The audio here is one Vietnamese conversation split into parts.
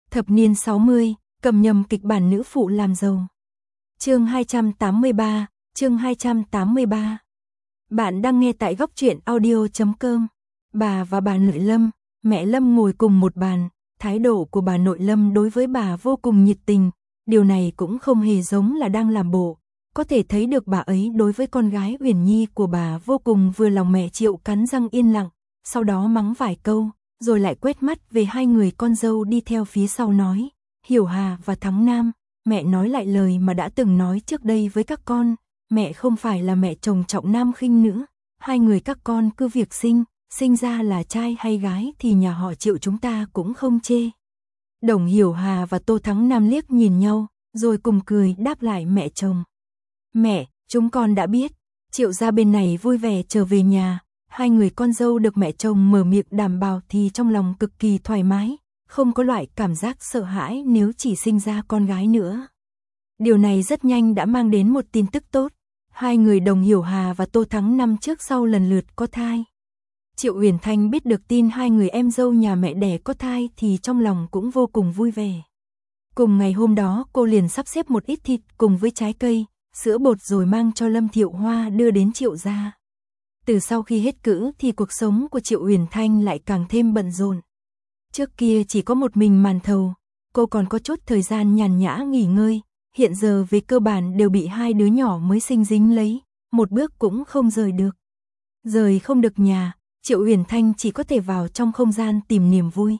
Thập niên 60, cầm nhầm kịch bản nữ phụ làm giàu. Chương 283, chương 283. Bạn đang nghe tại góc truyện audio.com. Bà và bà nội Lâm, mẹ Lâm ngồi cùng một bàn, thái độ của bà nội Lâm đối với bà vô cùng nhiệt tình, điều này cũng không hề giống là đang làm bộ. Có thể thấy được bà ấy đối với con gái Uyển Nhi của bà vô cùng vừa lòng. Mẹ Triệu cắn răng yên lặng, sau đó mắng vài câu, rồi lại quét mắt về hai người con dâu đi theo phía sau nói, Hiểu Hà và Thắng Nam, mẹ nói lại lời mà đã từng nói trước đây với các con, mẹ không phải là mẹ chồng trọng nam khinh nữ, hai người các con cứ việc sinh ra là trai hay gái thì nhà họ Triệu chúng ta cũng không chê. Đồng Hiểu Hà và Tô Thắng Nam liếc nhìn nhau, rồi cùng cười đáp lại mẹ chồng. Mẹ, chúng con đã biết. Triệu gia bên này vui vẻ trở về nhà, hai người con dâu được mẹ chồng mở miệng đảm bảo thì trong lòng cực kỳ thoải mái, không có loại cảm giác sợ hãi nếu chỉ sinh ra con gái nữa. Điều này rất nhanh đã mang đến một tin tức tốt, hai người Đồng Hiểu Hà và Tô Thắng Nam trước sau lần lượt có thai. Triệu Uyển Thanh biết được tin hai người em dâu nhà mẹ đẻ có thai thì trong lòng cũng vô cùng vui vẻ. Cùng ngày hôm đó cô liền sắp xếp một ít thịt cùng với trái cây, sữa bột rồi mang cho Lâm Thiệu Hoa đưa đến Triệu gia. Từ sau khi hết cữ thì cuộc sống của Triệu Uyển Thanh lại càng thêm bận rộn. Trước kia chỉ có một mình màn thầu, cô còn có chút thời gian nhàn nhã nghỉ ngơi, hiện giờ về cơ bản đều bị hai đứa nhỏ mới sinh dính lấy, một bước cũng không rời được. Rời không được nhà, Triệu Uyển Thanh chỉ có thể vào trong không gian tìm niềm vui.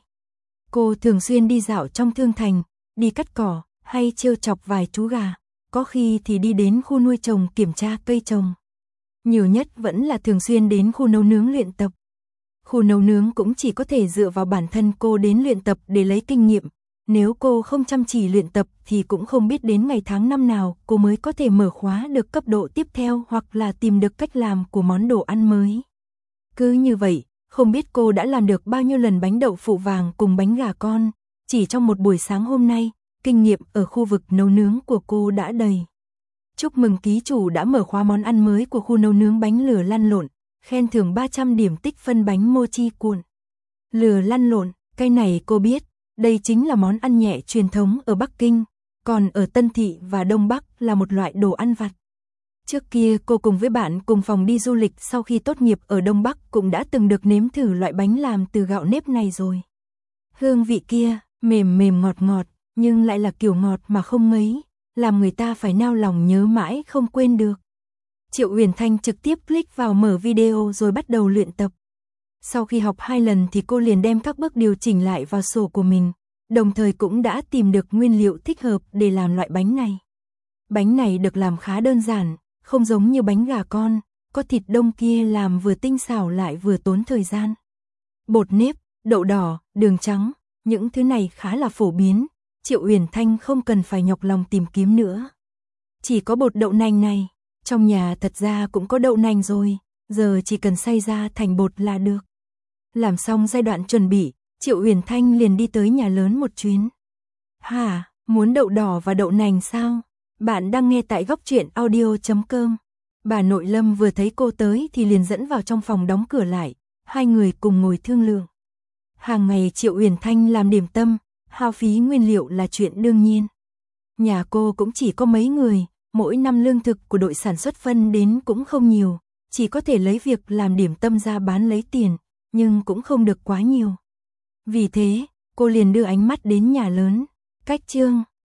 Cô thường xuyên đi dạo trong thương thành, đi cắt cỏ, hay trêu chọc vài chú gà, có khi thì đi đến khu nuôi trồng kiểm tra cây trồng. Nhiều nhất vẫn là thường xuyên đến khu nấu nướng luyện tập. Khu nấu nướng cũng chỉ có thể dựa vào bản thân cô đến luyện tập để lấy kinh nghiệm. Nếu cô không chăm chỉ luyện tập thì cũng không biết đến ngày tháng năm nào cô mới có thể mở khóa được cấp độ tiếp theo hoặc là tìm được cách làm của món đồ ăn mới. Cứ như vậy, không biết cô đã làm được bao nhiêu lần bánh đậu phụ vàng cùng bánh gà con. Chỉ trong một buổi sáng hôm nay, kinh nghiệm ở khu vực nấu nướng của cô đã đầy. Chúc mừng ký chủ đã mở khóa món ăn mới của khu nấu nướng bánh lửa lăn lộn, khen thưởng 300 điểm tích phân bánh mochi cuộn. Lửa lăn lộn, cái này cô biết, đây chính là món ăn nhẹ truyền thống ở Bắc Kinh, còn ở Tân Thị và Đông Bắc là một loại đồ ăn vặt. Trước kia cô cùng với bạn cùng phòng đi du lịch sau khi tốt nghiệp ở Đông Bắc cũng đã từng được nếm thử loại bánh làm từ gạo nếp này rồi. Hương vị kia, mềm mềm ngọt ngọt, nhưng lại là kiểu ngọt mà không ngấy, làm người ta phải nao lòng nhớ mãi không quên được. Triệu Uyển Thanh trực tiếp click vào mở video rồi bắt đầu luyện tập. Sau khi học 2 lần thì cô liền đem các bước điều chỉnh lại vào sổ của mình, đồng thời cũng đã tìm được nguyên liệu thích hợp để làm loại bánh này. Bánh này được làm khá đơn giản, không giống như bánh gà con, có thịt đông kia làm vừa tinh xảo lại vừa tốn thời gian. Bột nếp, đậu đỏ, đường trắng, những thứ này khá là phổ biến, Triệu Uyển Thanh không cần phải nhọc lòng tìm kiếm nữa. Chỉ có bột đậu nành này, trong nhà thật ra cũng có đậu nành rồi, giờ chỉ cần xay ra thành bột là được. Làm xong giai đoạn chuẩn bị, Triệu Uyển Thanh liền đi tới nhà lớn một chuyến. Hả, muốn đậu đỏ và đậu nành sao? Bạn đang nghe tại góc truyện audio.com. Bà nội Lâm vừa thấy cô tới thì liền dẫn vào trong phòng đóng cửa lại, hai người cùng ngồi thương lượng. Hàng ngày Triệu Uyển Thanh làm điểm tâm, hao phí nguyên liệu là chuyện đương nhiên. Nhà cô cũng chỉ có mấy người, mỗi năm lương thực của đội sản xuất phân đến cũng không nhiều, chỉ có thể lấy việc làm điểm tâm ra bán lấy tiền, nhưng cũng không được quá nhiều. Vì thế, cô liền đưa ánh mắt đến nhà lớn. Cách chương